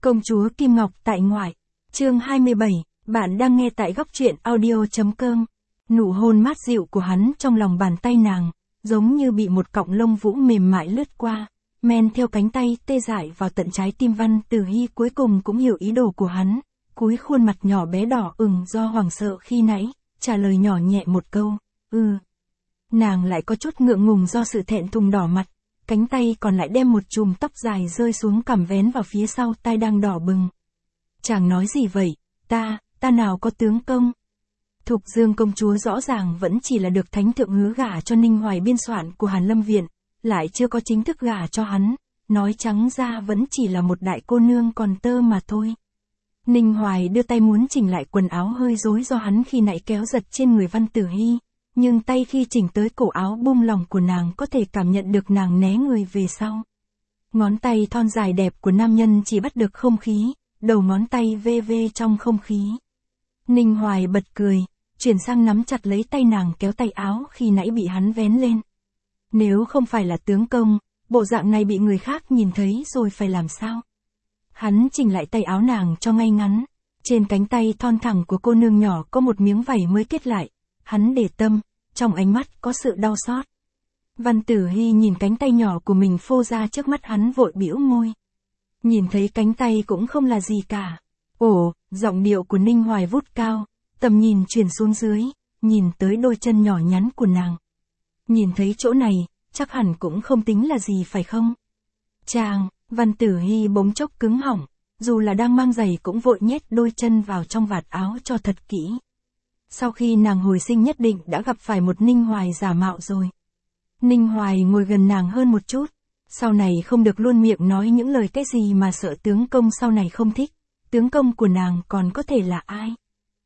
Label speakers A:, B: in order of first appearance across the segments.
A: Công chúa Kim Ngọc tại ngoại. Chương 27, bạn đang nghe tại góc truyện audio.com. Nụ hôn mát dịu của hắn trong lòng bàn tay nàng, giống như bị một cọng lông vũ mềm mại lướt qua, men theo cánh tay tê dại vào tận trái tim. Văn Tử Hy cuối cùng cũng hiểu ý đồ của hắn, cúi khuôn mặt nhỏ bé đỏ ửng do hoảng sợ khi nãy, trả lời nhỏ nhẹ một câu, Nàng lại có chút ngượng ngùng do sự thẹn thùng đỏ mặt, cánh tay còn lại đem một chùm tóc dài rơi xuống cằm vén vào phía sau tai đang đỏ bừng. Chàng nói gì vậy, ta nào có tướng công. Thục Dương công chúa rõ ràng vẫn chỉ là được thánh thượng hứa gả cho Ninh Hoài biên soạn của Hàn Lâm Viện, lại chưa có chính thức gả cho hắn, nói trắng ra vẫn chỉ là một đại cô nương còn tơ mà thôi. Ninh Hoài đưa tay muốn chỉnh lại quần áo hơi rối do hắn khi nãy kéo giật trên người Văn Tử Hy, nhưng tay khi chỉnh tới cổ áo bung lỏng của nàng có thể cảm nhận được nàng né người về sau. Ngón tay thon dài đẹp của nam nhân chỉ bắt được không khí, đầu ngón tay vê vê trong không khí. Ninh Hoài bật cười, chuyển sang nắm chặt lấy tay nàng kéo tay áo khi nãy bị hắn vén lên. Nếu không phải là tướng công, bộ dạng này bị người khác nhìn thấy rồi phải làm sao? Hắn chỉnh lại tay áo nàng cho ngay ngắn. Trên cánh tay thon thẳng của cô nương nhỏ có một miếng vảy mới kết lại. Hắn để tâm, trong ánh mắt có sự đau xót. Văn Tử Hy nhìn cánh tay nhỏ của mình phô ra trước mắt hắn vội bĩu môi. Nhìn thấy cánh tay cũng không là gì cả. Giọng điệu của Ninh Hoài vút cao, tầm nhìn chuyển xuống dưới, nhìn tới đôi chân nhỏ nhắn của nàng. Nhìn thấy chỗ này, chắc hẳn cũng không tính là gì phải không? Chàng, Văn Tử Hy bỗng chốc cứng họng, dù là đang mang giày cũng vội nhét đôi chân vào trong vạt áo cho thật kỹ. Sau khi nàng hồi sinh nhất định đã gặp phải một Ninh Hoài giả mạo rồi. Ninh Hoài ngồi gần nàng hơn một chút, sau này không được luôn miệng nói những lời cái gì mà sợ tướng công sau này không thích, tướng công của nàng còn có thể là ai?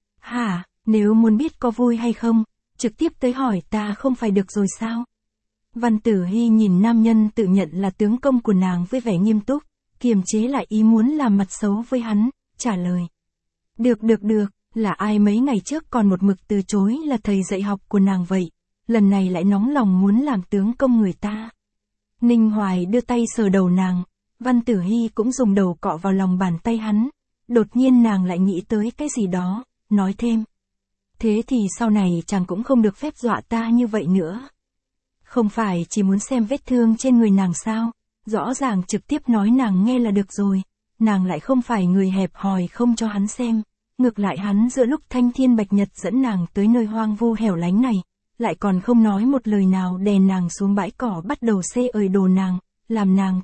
A: Hả, nếu muốn biết có vui hay không, trực tiếp tới hỏi ta không phải được rồi sao? Văn Tử Hy nhìn nam nhân tự nhận là tướng công của nàng với vẻ nghiêm túc, kiềm chế lại ý muốn làm mặt xấu với hắn, trả lời. Được, là ai mấy ngày trước còn một mực từ chối là thầy dạy học của nàng vậy, lần này lại nóng lòng muốn làm tướng công người ta. Ninh Hoài đưa tay sờ đầu nàng, Văn Tử Hy cũng dùng đầu cọ vào lòng bàn tay hắn, đột nhiên nàng lại nghĩ tới cái gì đó, nói thêm. Thế thì sau này chàng cũng không được phép dọa ta như vậy nữa. Không phải chỉ muốn xem vết thương trên người nàng sao, rõ ràng trực tiếp nói nàng nghe là được rồi, nàng lại không phải người hẹp hòi không cho hắn xem. Ngược lại hắn giữa lúc thanh thiên bạch nhật dẫn nàng tới nơi hoang vu hẻo lánh này, lại còn không nói một lời nào đè nàng xuống bãi cỏ bắt đầu xê ời đồ nàng, làm nàng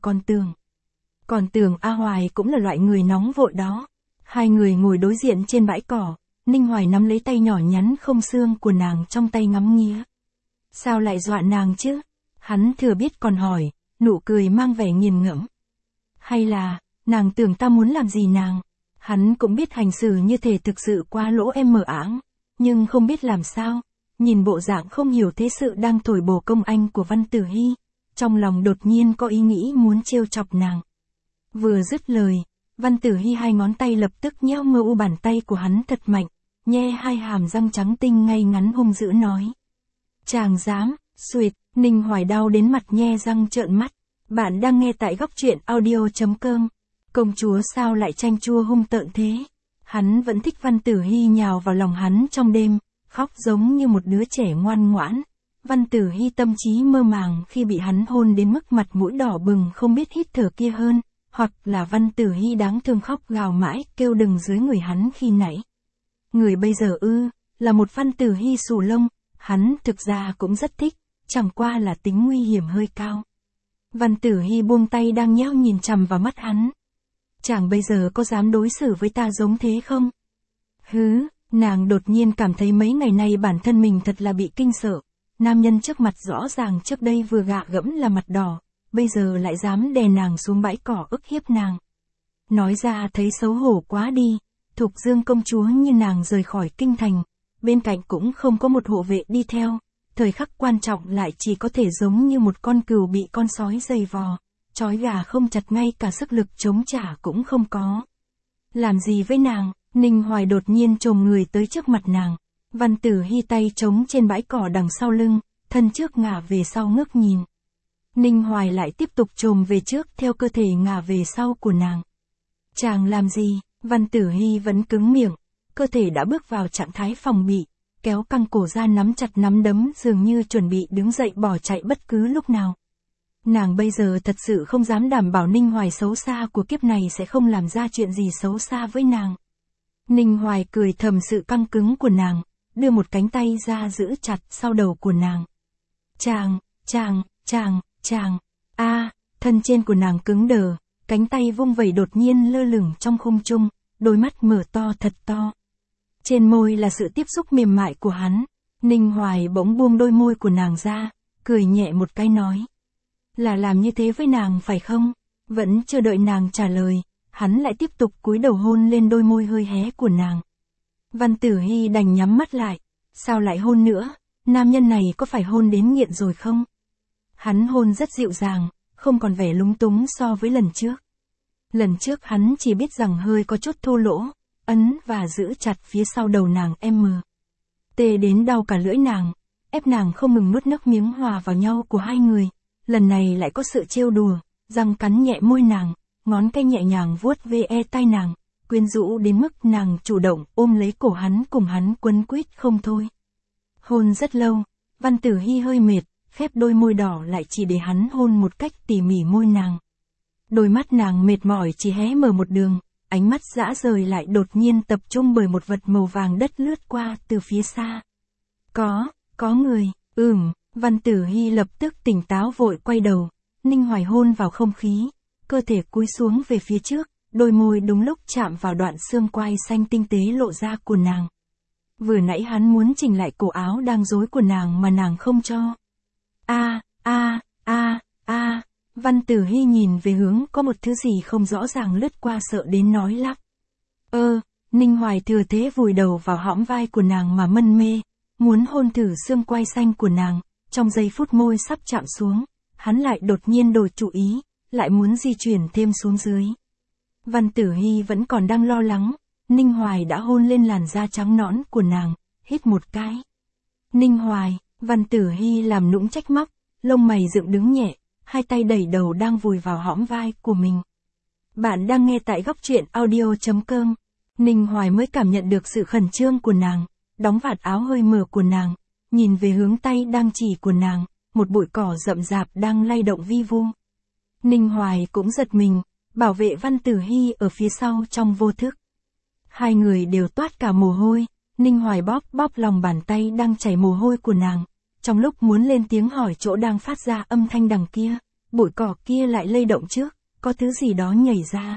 A: còn tưởng A Hoài cũng là loại người nóng vội đó. Hai người ngồi đối diện trên bãi cỏ, Ninh Hoài nắm lấy tay nhỏ nhắn không xương của nàng trong tay ngắm nghía. Sao lại dọa nàng chứ? Hắn thừa biết còn hỏi, nụ cười mang vẻ nghiền ngẫm. Hay là, nàng tưởng ta muốn làm gì nàng? Hắn cũng biết hành xử như thể thực sự quá lỗ em mờ áng, nhưng không biết làm sao, nhìn bộ dạng không hiểu thế sự đang thổi bổ công anh của Văn Tử Hy, trong lòng đột nhiên có ý nghĩ muốn trêu chọc nàng. Vừa dứt lời, Văn Tử Hy hai ngón tay lập tức nhéo mơ u bàn tay của hắn thật mạnh, nhe hai hàm răng trắng tinh ngay ngắn hung dữ nói. Chàng dám, xuệt, Ninh Hoài đau đến mặt nhe răng trợn mắt, bạn đang nghe tại góc truyện audio.com. Công chúa sao lại chanh chua hung tợn thế? Hắn vẫn thích Văn Tử Hy nhào vào lòng hắn trong đêm, khóc giống như một đứa trẻ ngoan ngoãn. Văn Tử Hy tâm trí mơ màng khi bị hắn hôn đến mức mặt mũi đỏ bừng không biết hít thở kia hơn, hoặc là Văn Tử Hy đáng thương khóc gào mãi kêu đừng dưới người hắn khi nãy. Người bây giờ là một Văn Tử Hy xù lông, hắn thực ra cũng rất thích, chẳng qua là tính nguy hiểm hơi cao. Văn Tử Hy buông tay đang nheo nhìn chằm vào mắt hắn. Chàng bây giờ có dám đối xử với ta giống thế không? Nàng đột nhiên cảm thấy mấy ngày nay bản thân mình thật là bị kinh sợ. Nam nhân trước mặt rõ ràng trước đây vừa gạ gẫm là mặt đỏ, bây giờ lại dám đè nàng xuống bãi cỏ ức hiếp nàng. Nói ra thấy xấu hổ quá đi, Thục Dương công chúa như nàng rời khỏi kinh thành, bên cạnh cũng không có một hộ vệ đi theo, thời khắc quan trọng lại chỉ có thể giống như một con cừu bị con sói giày vò. Trói gà không chặt ngay cả sức lực chống trả cũng không có. Làm gì với nàng? Ninh Hoài đột nhiên chồm người tới trước mặt nàng. Văn Tử Hy tay trống trên bãi cỏ đằng sau lưng, thân trước ngả về sau ngước nhìn. Ninh Hoài lại tiếp tục chồm về trước theo cơ thể ngả về sau của nàng. Chàng làm gì? Văn Tử Hy vẫn cứng miệng, cơ thể đã bước vào trạng thái phòng bị, kéo căng cổ ra nắm chặt nắm đấm dường như chuẩn bị đứng dậy bỏ chạy bất cứ lúc nào. Nàng bây giờ thật sự không dám đảm bảo Ninh Hoài xấu xa của kiếp này sẽ không làm ra chuyện gì xấu xa với nàng. Ninh Hoài cười thầm sự căng cứng của nàng, đưa một cánh tay ra giữ chặt sau đầu của nàng. Chàng, thân trên của nàng cứng đờ, cánh tay vung vẩy đột nhiên lơ lửng trong không trung, đôi mắt mở to thật to. Trên môi là sự tiếp xúc mềm mại của hắn, Ninh Hoài bỗng buông đôi môi của nàng ra, cười nhẹ một cái nói. Là làm như thế với nàng phải không? Vẫn chưa đợi nàng trả lời, hắn lại tiếp tục cúi đầu hôn lên đôi môi hơi hé của nàng. Văn Tử Hy đành nhắm mắt lại, sao lại hôn nữa, nam nhân này có phải hôn đến nghiện rồi không? Hắn hôn rất dịu dàng, không còn vẻ lúng túng so với lần trước. Lần trước hắn chỉ biết rằng hơi có chút thô lỗ, ấn và giữ chặt phía sau đầu nàng tê đến đau cả lưỡi nàng, ép nàng không ngừng nuốt nước miếng hòa vào nhau của hai người. Lần này lại có sự trêu đùa, răng cắn nhẹ môi nàng, ngón tay nhẹ nhàng vuốt ve tai nàng, quyến rũ đến mức nàng chủ động ôm lấy cổ hắn cùng hắn quấn quýt không thôi. Hôn rất lâu, Văn Tử Hy hơi mệt, khép đôi môi đỏ lại chỉ để hắn hôn một cách tỉ mỉ môi nàng. Đôi mắt nàng mệt mỏi chỉ hé mở một đường, ánh mắt dã rời lại đột nhiên tập trung bởi một vật màu vàng đất lướt qua từ phía xa. Có người, Văn Tử Hy lập tức tỉnh táo vội quay đầu, Ninh Hoài hôn vào không khí, cơ thể cúi xuống về phía trước, đôi môi đúng lúc chạm vào đoạn xương quai xanh tinh tế lộ ra của nàng. Vừa nãy hắn muốn chỉnh lại cổ áo đang rối của nàng mà nàng không cho. Văn Tử Hy nhìn về hướng có một thứ gì không rõ ràng lướt qua sợ đến nói lắp. Ninh Hoài thừa thế vùi đầu vào hõm vai của nàng mà mân mê, muốn hôn thử xương quai xanh của nàng. Trong giây phút môi sắp chạm xuống, hắn lại đột nhiên đổi chủ ý, lại muốn di chuyển thêm xuống dưới. Văn Tử Hy vẫn còn đang lo lắng, Ninh Hoài đã hôn lên làn da trắng nõn của nàng, hít một cái. Ninh Hoài, Văn Tử Hy làm nũng trách móc, lông mày dựng đứng nhẹ, hai tay đẩy đầu đang vùi vào hõm vai của mình. Bạn đang nghe tại góc truyện audio.com. Ninh Hoài mới cảm nhận được sự khẩn trương của nàng, đóng vạt áo hơi mở của nàng, nhìn về hướng tay đang chỉ của nàng, một bụi cỏ rậm rạp đang lay động vi vu. Ninh Hoài cũng giật mình, bảo vệ Văn Tử Hy ở phía sau trong vô thức. Hai người đều toát cả mồ hôi, Ninh Hoài bóp lòng bàn tay đang chảy mồ hôi của nàng, trong lúc muốn lên tiếng hỏi chỗ đang phát ra âm thanh đằng kia, bụi cỏ kia lại lay động trước, có thứ gì đó nhảy ra.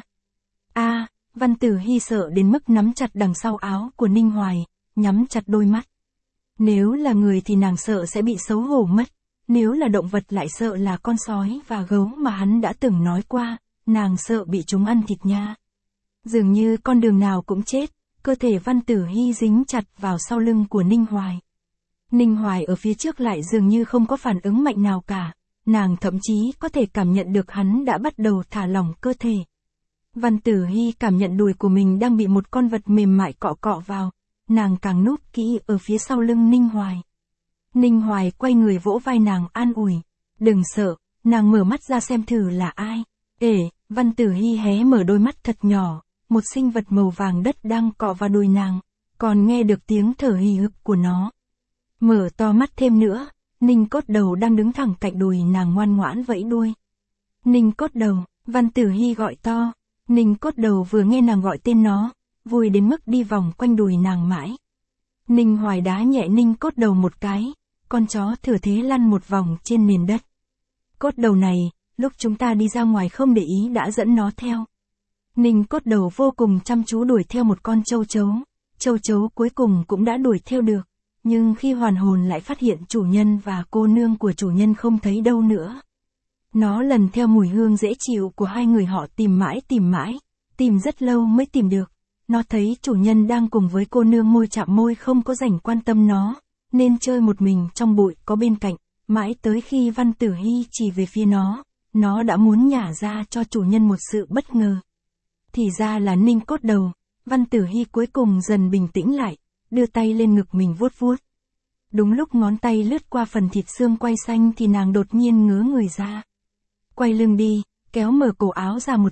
A: Văn Tử Hy sợ đến mức nắm chặt đằng sau áo của Ninh Hoài, nhắm chặt đôi mắt. Nếu là người thì nàng sợ sẽ bị xấu hổ mất, nếu là động vật lại sợ là con sói và gấu mà hắn đã từng nói qua, nàng sợ bị chúng ăn thịt nha. Dường như con đường nào cũng chết, cơ thể Văn Tử Hy dính chặt vào sau lưng của Ninh Hoài. Ninh Hoài ở phía trước lại dường như không có phản ứng mạnh nào cả, nàng thậm chí có thể cảm nhận được hắn đã bắt đầu thả lỏng cơ thể. Văn Tử Hy cảm nhận đùi của mình đang bị một con vật mềm mại cọ vào, nàng càng núp kỹ ở phía sau lưng Ninh Hoài. Ninh Hoài quay người vỗ vai nàng an ủi, đừng sợ, nàng mở mắt ra xem thử là ai. Văn Tử Hy hé mở đôi mắt thật nhỏ, một sinh vật màu vàng đất đang cọ vào đùi nàng, còn nghe được tiếng thở hì hực của nó. Mở to mắt thêm nữa, Ninh Cốt Đầu đang đứng thẳng cạnh đùi nàng ngoan ngoãn vẫy đuôi. Ninh Cốt Đầu, Văn Tử Hy gọi to. Ninh Cốt Đầu vừa nghe nàng gọi tên nó, vui đến mức đi vòng quanh đùi nàng mãi. Ninh Hoài đá nhẹ Ninh Cốt Đầu một cái, con chó thừa thế lăn một vòng trên nền đất. Cốt Đầu này, lúc chúng ta đi ra ngoài không để ý đã dẫn nó theo. Ninh Cốt Đầu vô cùng chăm chú đuổi theo một con châu chấu cuối cùng cũng đã đuổi theo được, nhưng khi hoàn hồn lại phát hiện chủ nhân và cô nương của chủ nhân không thấy đâu nữa. Nó lần theo mùi hương dễ chịu của hai người họ tìm mãi, tìm rất lâu mới tìm được. Nó thấy chủ nhân đang cùng với cô nương môi chạm môi không có rảnh quan tâm nó, nên chơi một mình trong bụi có bên cạnh, mãi tới khi Văn Tử Hy chỉ về phía nó đã muốn nhả ra cho chủ nhân một sự bất ngờ. Thì ra là Ninh Cốt Đầu. Văn Tử Hy cuối cùng dần bình tĩnh lại, đưa tay lên ngực mình vuốt. Đúng lúc ngón tay lướt qua phần thịt xương quai xanh thì nàng đột nhiên ngớ người ra. Quay lưng đi, kéo mở cổ áo ra một chút,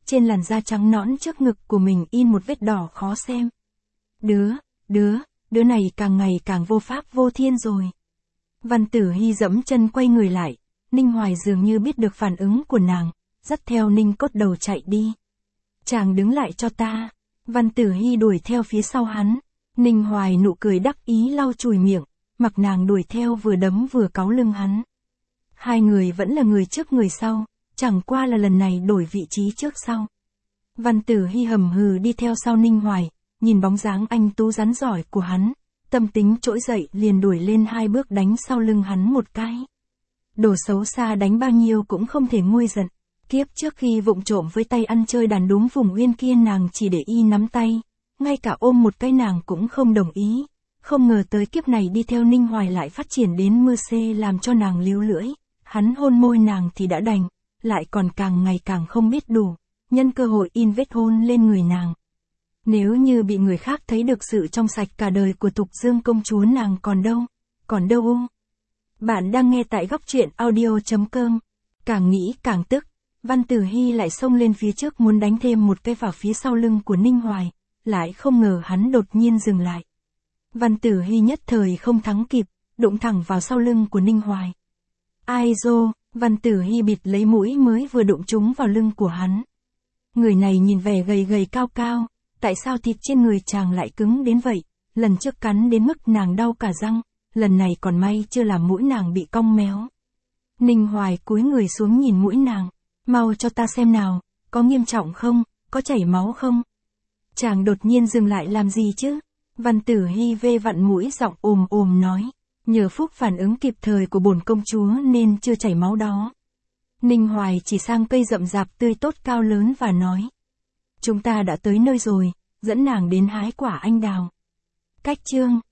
A: trên làn da trắng nõn trước ngực của mình in một vết đỏ khó xem. Đứa này càng ngày càng vô pháp vô thiên rồi. Văn Tử Hy dẫm chân quay người lại, Ninh Hoài dường như biết được phản ứng của nàng, dắt theo Ninh Cốt Đầu chạy đi. Chàng đứng lại cho ta. Văn Tử Hy đuổi theo phía sau hắn. Ninh Hoài nụ cười đắc ý lau chùi miệng, mặc nàng đuổi theo vừa đấm vừa cáu lưng hắn. Hai người vẫn là người trước người sau, chẳng qua là lần này đổi vị trí trước sau. Văn Tử Hy hầm hừ đi theo sau Ninh Hoài, nhìn bóng dáng anh tú rắn giỏi của hắn, tâm tính trỗi dậy liền đuổi lên 2 bước đánh sau lưng hắn một cái. Đồ xấu xa đánh bao nhiêu cũng không thể nguôi giận. Kiếp trước khi vụng trộm với tay ăn chơi đàn đúng vùng Uyên kia nàng chỉ để y nắm tay, ngay cả ôm một cái nàng cũng không đồng ý. Không ngờ tới kiếp này đi theo Ninh Hoài lại phát triển đến mưa xê làm cho nàng líu lưỡi. Hắn hôn môi nàng thì đã đành, lại còn càng ngày càng không biết đủ, nhân cơ hội in vết hôn lên người nàng. Nếu như bị người khác thấy được sự trong sạch cả đời của Tục Dương công chúa nàng còn đâu. Bạn đang nghe tại góc truyện audio.com. Càng nghĩ càng tức, Văn Tử Hy lại xông lên phía trước muốn đánh thêm một cái vào phía sau lưng của Ninh Hoài, lại không ngờ hắn đột nhiên dừng lại. Văn Tử Hy nhất thời không thắng kịp, đụng thẳng vào sau lưng của Ninh Hoài. Ai dô, Văn Tử Hy bịt lấy mũi mới vừa đụng trúng vào lưng của hắn. Người này nhìn vẻ gầy gầy cao cao, tại sao thịt trên người chàng lại cứng đến vậy, lần trước cắn đến mức nàng đau cả răng, lần này còn may chưa làm mũi nàng bị cong méo. Ninh Hoài cúi người xuống nhìn mũi nàng, mau cho ta xem nào, có nghiêm trọng không, có chảy máu không? Chàng đột nhiên dừng lại làm gì chứ? Văn Tử Hy vê vặn mũi giọng ồm nói, nhờ phúc phản ứng kịp thời của bổn công chúa nên chưa chảy máu đó. Ninh Hoài chỉ sang cây rậm rạp tươi tốt cao lớn và nói, chúng ta đã tới nơi rồi, dẫn nàng đến hái quả anh đào. Cách chương